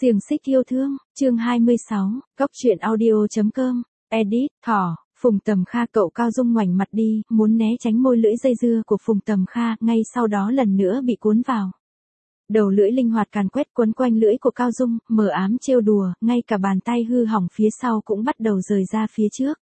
Xiềng xích yêu thương, chương 26, Cốc truyện audio.com, edit, thỏ, Phùng Tầm Kha. Cậu Cao Dung ngoảnh mặt đi, muốn né tránh môi lưỡi dây dưa của Phùng Tầm Kha, ngay sau đó lần nữa bị cuốn vào. Đầu lưỡi linh hoạt càn quét quấn quanh lưỡi của Cao Dung, mờ ám trêu đùa, ngay cả bàn tay hư hỏng phía sau cũng bắt đầu rời ra phía trước.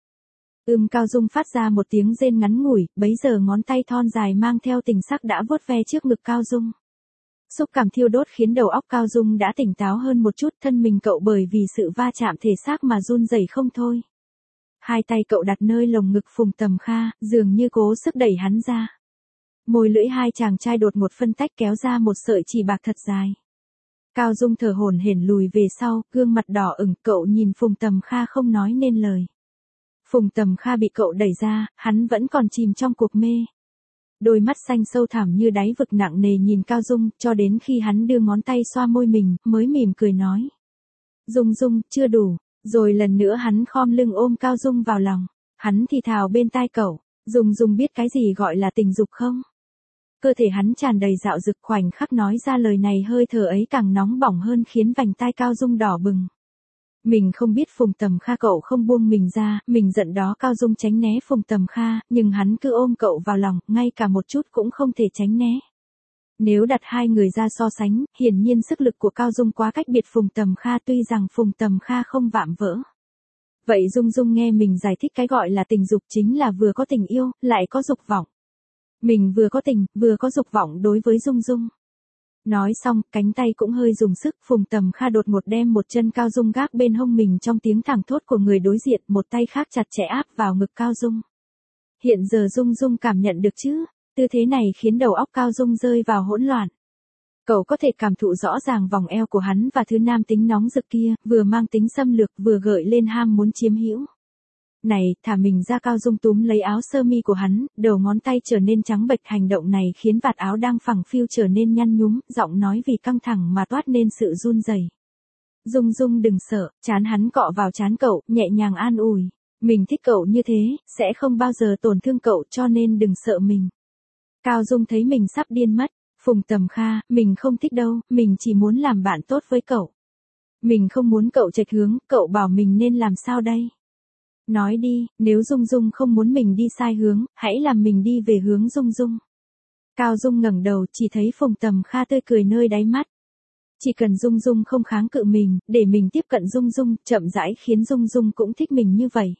Cao Dung phát ra một tiếng rên ngắn ngủi, bấy giờ ngón tay thon dài mang theo tình sắc đã vuốt ve trước ngực Cao Dung. Xúc cảm thiêu đốt khiến đầu óc Cao Dung đã tỉnh táo hơn một chút, thân mình cậu bởi vì sự va chạm thể xác mà run rẩy không thôi. Hai tay cậu đặt nơi lồng ngực Phùng Tầm Kha, dường như cố sức đẩy hắn ra. Môi lưỡi hai chàng trai đột ngột phân tách kéo ra một sợi chỉ bạc thật dài. Cao Dung thở hổn hển lùi về sau, gương mặt đỏ ửng, cậu nhìn Phùng Tầm Kha không nói nên lời. Phùng Tầm Kha bị cậu đẩy ra, hắn vẫn còn chìm trong cuộc mê. Đôi mắt xanh sâu thẳm như đáy vực nặng nề nhìn Cao Dung, cho đến khi hắn đưa ngón tay xoa môi mình, mới mỉm cười nói. Dung Dung, chưa đủ. Rồi lần nữa hắn khom lưng ôm Cao Dung vào lòng. Hắn thì thào bên tai cậu, Dung Dung biết cái gì gọi là tình dục không? Cơ thể hắn tràn đầy dạo dực, khoảnh khắc nói ra lời này hơi thở ấy càng nóng bỏng hơn khiến vành tai Cao Dung đỏ bừng. Mình không biết Phùng Tầm Kha cậu không buông mình ra, mình giận đó. Cao Dung tránh né Phùng Tầm Kha, nhưng hắn cứ ôm cậu vào lòng, ngay cả một chút cũng không thể tránh né. Nếu đặt hai người ra so sánh, hiển nhiên sức lực của Cao Dung quá cách biệt Phùng Tầm Kha, tuy rằng Phùng Tầm Kha không vạm vỡ. Vậy Dung Dung nghe mình giải thích cái gọi là tình dục chính là vừa có tình yêu, lại có dục vọng. Mình vừa có tình, vừa có dục vọng đối với Dung Dung. Nói xong, cánh tay cũng hơi dùng sức, Phùng Tầm Kha đột ngột đem một chân Cao Dung gác bên hông mình trong tiếng thảng thốt của người đối diện, một tay khác chặt chẽ áp vào ngực Cao Dung. Hiện giờ Dung Dung cảm nhận được chứ? Tư thế này khiến đầu óc Cao Dung rơi vào hỗn loạn. Cậu có thể cảm thụ rõ ràng vòng eo của hắn và thứ nam tính nóng rực kia, vừa mang tính xâm lược vừa gợi lên ham muốn chiếm hữu. Này, thả mình ra. Cao Dung túm lấy áo sơ mi của hắn, đầu ngón tay trở nên trắng bệch, hành động này khiến vạt áo đang phẳng phiu trở nên nhăn nhúm, giọng nói vì căng thẳng mà toát nên sự run rẩy. Dung Dung đừng sợ, trán hắn cọ vào trán cậu, nhẹ nhàng an ủi. Mình thích cậu như thế, sẽ không bao giờ tổn thương cậu, cho nên đừng sợ mình. Cao Dung thấy mình sắp điên mất. Phùng Tầm Kha, mình không thích đâu, mình chỉ muốn làm bạn tốt với cậu. Mình không muốn cậu chệch hướng, cậu bảo mình nên làm sao đây? Nói đi, nếu Dung Dung không muốn mình đi sai hướng, hãy làm mình đi về hướng Dung Dung. Cao Dung ngẩng đầu, chỉ thấy Phùng Tầm Kha tươi cười nơi đáy mắt. Chỉ cần Dung Dung không kháng cự mình, để mình tiếp cận Dung Dung, chậm rãi khiến Dung Dung cũng thích mình như vậy.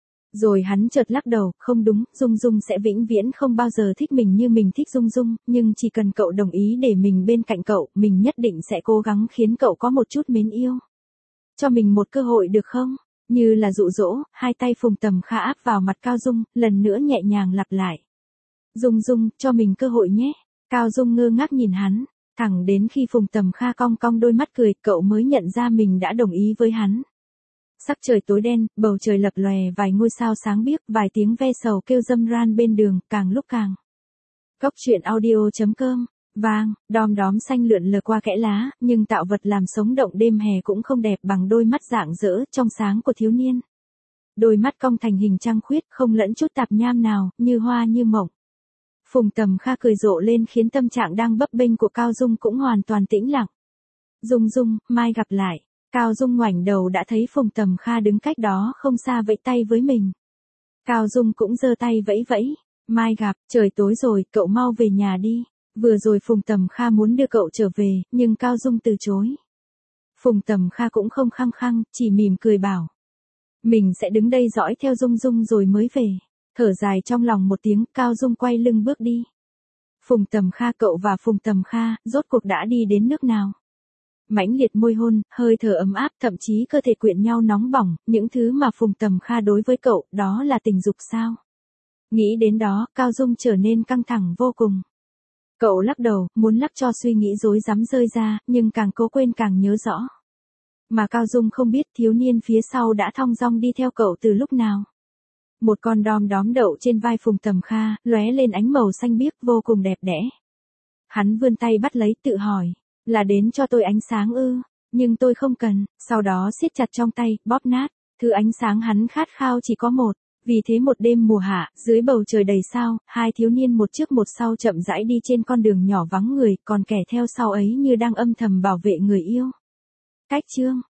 Rồi hắn chợt lắc đầu, không đúng, Dung Dung sẽ vĩnh viễn không bao giờ thích mình như mình thích Dung Dung, nhưng chỉ cần cậu đồng ý để mình bên cạnh cậu, mình nhất định sẽ cố gắng khiến cậu có một chút mến yêu. Cho mình một cơ hội được không? Như là dụ dỗ, hai tay Phùng Tầm Kha áp vào mặt Cao Dung, lần nữa nhẹ nhàng lặp lại. Dung Dung, cho mình cơ hội nhé. Cao Dung ngơ ngác nhìn hắn, thẳng đến khi Phùng Tầm Kha cong cong đôi mắt cười, cậu mới nhận ra mình đã đồng ý với hắn. Sắc trời tối đen, bầu trời lập lòe vài ngôi sao sáng biếc, vài tiếng ve sầu kêu râm ran bên đường, càng lúc càng. Cốc truyện audio.com, vang, đom đóm xanh lượn lờ qua kẽ lá, nhưng tạo vật làm sống động đêm hè cũng không đẹp bằng đôi mắt rạng rỡ, trong sáng của thiếu niên. Đôi mắt cong thành hình trăng khuyết, không lẫn chút tạp nham nào, như hoa như mộng. Phùng Tầm Kha cười rộ lên khiến tâm trạng đang bấp bênh của Cao Dung cũng hoàn toàn tĩnh lặng. Dung Dung, mai gặp lại. Cao Dung ngoảnh đầu đã thấy Phùng Tầm Kha đứng cách đó không xa vẫy tay với mình. Cao Dung cũng giơ tay vẫy vẫy. Mai gặp, trời tối rồi, cậu mau về nhà đi. Vừa rồi Phùng Tầm Kha muốn đưa cậu trở về, nhưng Cao Dung từ chối. Phùng Tầm Kha cũng không khăng khăng, chỉ mỉm cười bảo. Mình sẽ đứng đây dõi theo Dung Dung rồi mới về. Thở dài trong lòng một tiếng, Cao Dung quay lưng bước đi. Phùng Tầm Kha, cậu và Phùng Tầm Kha, rốt cuộc đã đi đến nước nào? Mãnh liệt môi hôn, hơi thở ấm áp, thậm chí cơ thể quyện nhau nóng bỏng, những thứ mà Phùng Tầm Kha đối với cậu, đó là tình dục sao? Nghĩ đến đó, Cao Dung trở nên căng thẳng vô cùng. Cậu lắc đầu, muốn lắc cho suy nghĩ rối rắm rơi ra, nhưng càng cố quên càng nhớ rõ. Mà Cao Dung không biết thiếu niên phía sau đã thong dong đi theo cậu từ lúc nào. Một con đom đóm đậu trên vai Phùng Tầm Kha, lóe lên ánh màu xanh biếc vô cùng đẹp đẽ. Hắn vươn tay bắt lấy, tự hỏi. Là đến cho tôi ánh sáng ư? Nhưng tôi không cần. Sau đó siết chặt trong tay, bóp nát. Thứ ánh sáng hắn khát khao chỉ có một. Vì thế một đêm mùa hạ, dưới bầu trời đầy sao, hai thiếu niên một trước một sau chậm rãi đi trên con đường nhỏ vắng người, còn kẻ theo sau ấy như đang âm thầm bảo vệ người yêu. Cách chương